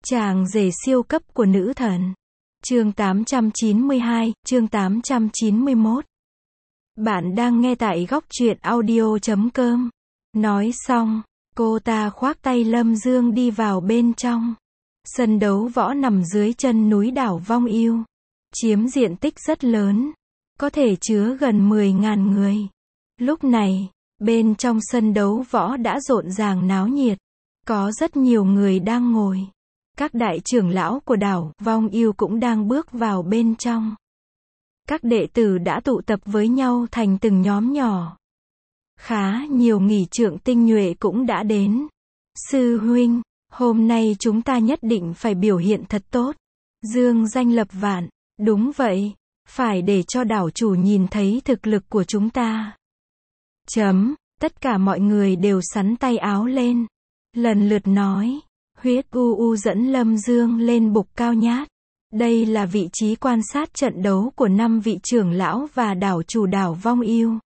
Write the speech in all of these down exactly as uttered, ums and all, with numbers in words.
Chàng rể siêu cấp của nữ thần. Chương tám trăm chín mươi hai, chương tám trăm chín mươi mốt. Bạn đang nghe tại góc truyện audio chấm com. Nói xong, cô ta khoác tay Lâm Dương đi vào bên trong. Sân đấu võ nằm dưới chân núi đảo Vong Yêu. Chiếm diện tích rất lớn. Có thể chứa gần mười nghìn người. Lúc này, bên trong sân đấu võ đã rộn ràng náo nhiệt. Có rất nhiều người đang ngồi. Các đại trưởng lão của đảo Vong Yêu cũng đang bước vào bên trong. Các đệ tử đã tụ tập với nhau thành từng nhóm nhỏ. Khá nhiều nghỉ trượng tinh nhuệ cũng đã đến. Sư huynh, hôm nay chúng ta nhất định phải biểu hiện thật tốt. Dương danh lập vạn. Đúng vậy, phải để cho đảo chủ nhìn thấy thực lực của chúng ta. Chấm, tất cả mọi người đều xắn tay áo lên. Lần lượt nói. Huyết U U dẫn Lâm Dương lên bục cao nhát. Đây là vị trí quan sát trận đấu của năm vị trưởng lão và đảo chủ đảo Vong Yêu.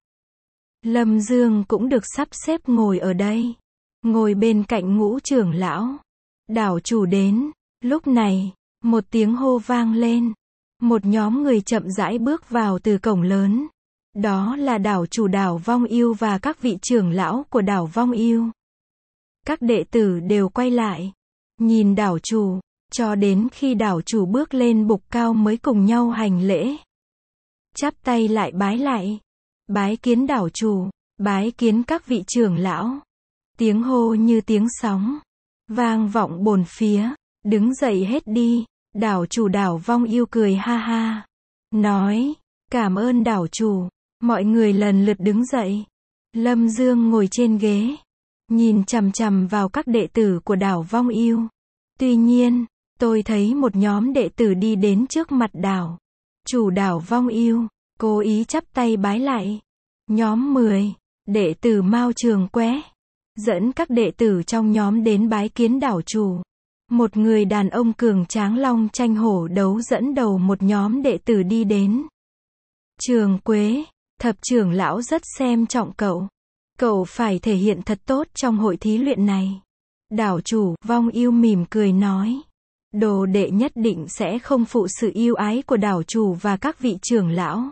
Lâm Dương cũng được sắp xếp ngồi ở đây. Ngồi bên cạnh ngũ trưởng lão. Đảo chủ đến. Lúc này, một tiếng hô vang lên. Một nhóm người chậm rãi bước vào từ cổng lớn. Đó là đảo chủ đảo Vong Yêu và các vị trưởng lão của đảo Vong Yêu. Các đệ tử đều quay lại. Nhìn đảo chủ, cho đến khi đảo chủ bước lên bục cao mới cùng nhau hành lễ. Chắp tay lại bái lại. Bái kiến đảo chủ, bái kiến các vị trưởng lão. Tiếng hô như tiếng sóng. Vang vọng bồn phía, đứng dậy hết đi. Đảo chủ đảo Vong Yêu cười ha ha. Nói, cảm ơn đảo chủ. Mọi người lần lượt đứng dậy. Lâm Dương ngồi trên ghế. Nhìn chằm chằm vào các đệ tử của đảo Vong Yêu. Tuy nhiên, tôi thấy một nhóm đệ tử đi đến trước mặt đảo chủ đảo Vong Yêu, cố ý chắp tay bái lại. Nhóm mười, đệ tử Mao Trường Quế, dẫn các đệ tử trong nhóm đến bái kiến đảo chủ. Một người đàn ông cường tráng long tranh hổ đấu dẫn đầu một nhóm đệ tử đi đến. Trường Quế, thập trưởng lão rất xem trọng cậu. Cậu phải thể hiện thật tốt trong hội thí luyện này. Đảo chủ Vong Yêu mỉm cười nói. Đồ đệ nhất định sẽ không phụ sự yêu ái của đảo chủ và các vị trưởng lão.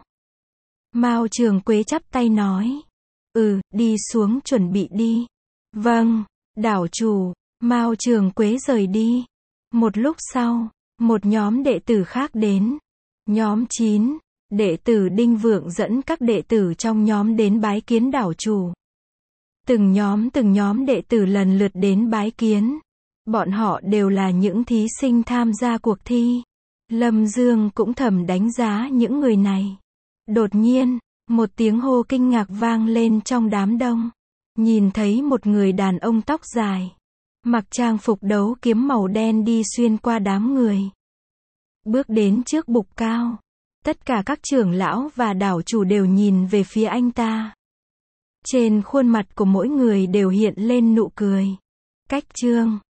Mao Trường Quế chắp tay nói. Ừ, đi xuống chuẩn bị đi. Vâng, đảo chủ. Mao Trường Quế rời đi. Một lúc sau, một nhóm đệ tử khác đến. Nhóm chín, đệ tử Đinh Vượng dẫn các đệ tử trong nhóm đến bái kiến đảo chủ. Từng nhóm từng nhóm đệ tử lần lượt đến bái kiến. Bọn họ đều là những thí sinh tham gia cuộc thi. Lâm Dương cũng thầm đánh giá những người này. Đột nhiên, một tiếng hô kinh ngạc vang lên trong đám đông. Nhìn thấy một người đàn ông tóc dài, mặc trang phục đấu kiếm màu đen đi xuyên qua đám người. Bước đến trước bục cao. Tất cả các trưởng lão và đảo chủ đều nhìn về phía anh ta. Trên khuôn mặt của mỗi người đều hiện lên nụ cười. Cách chương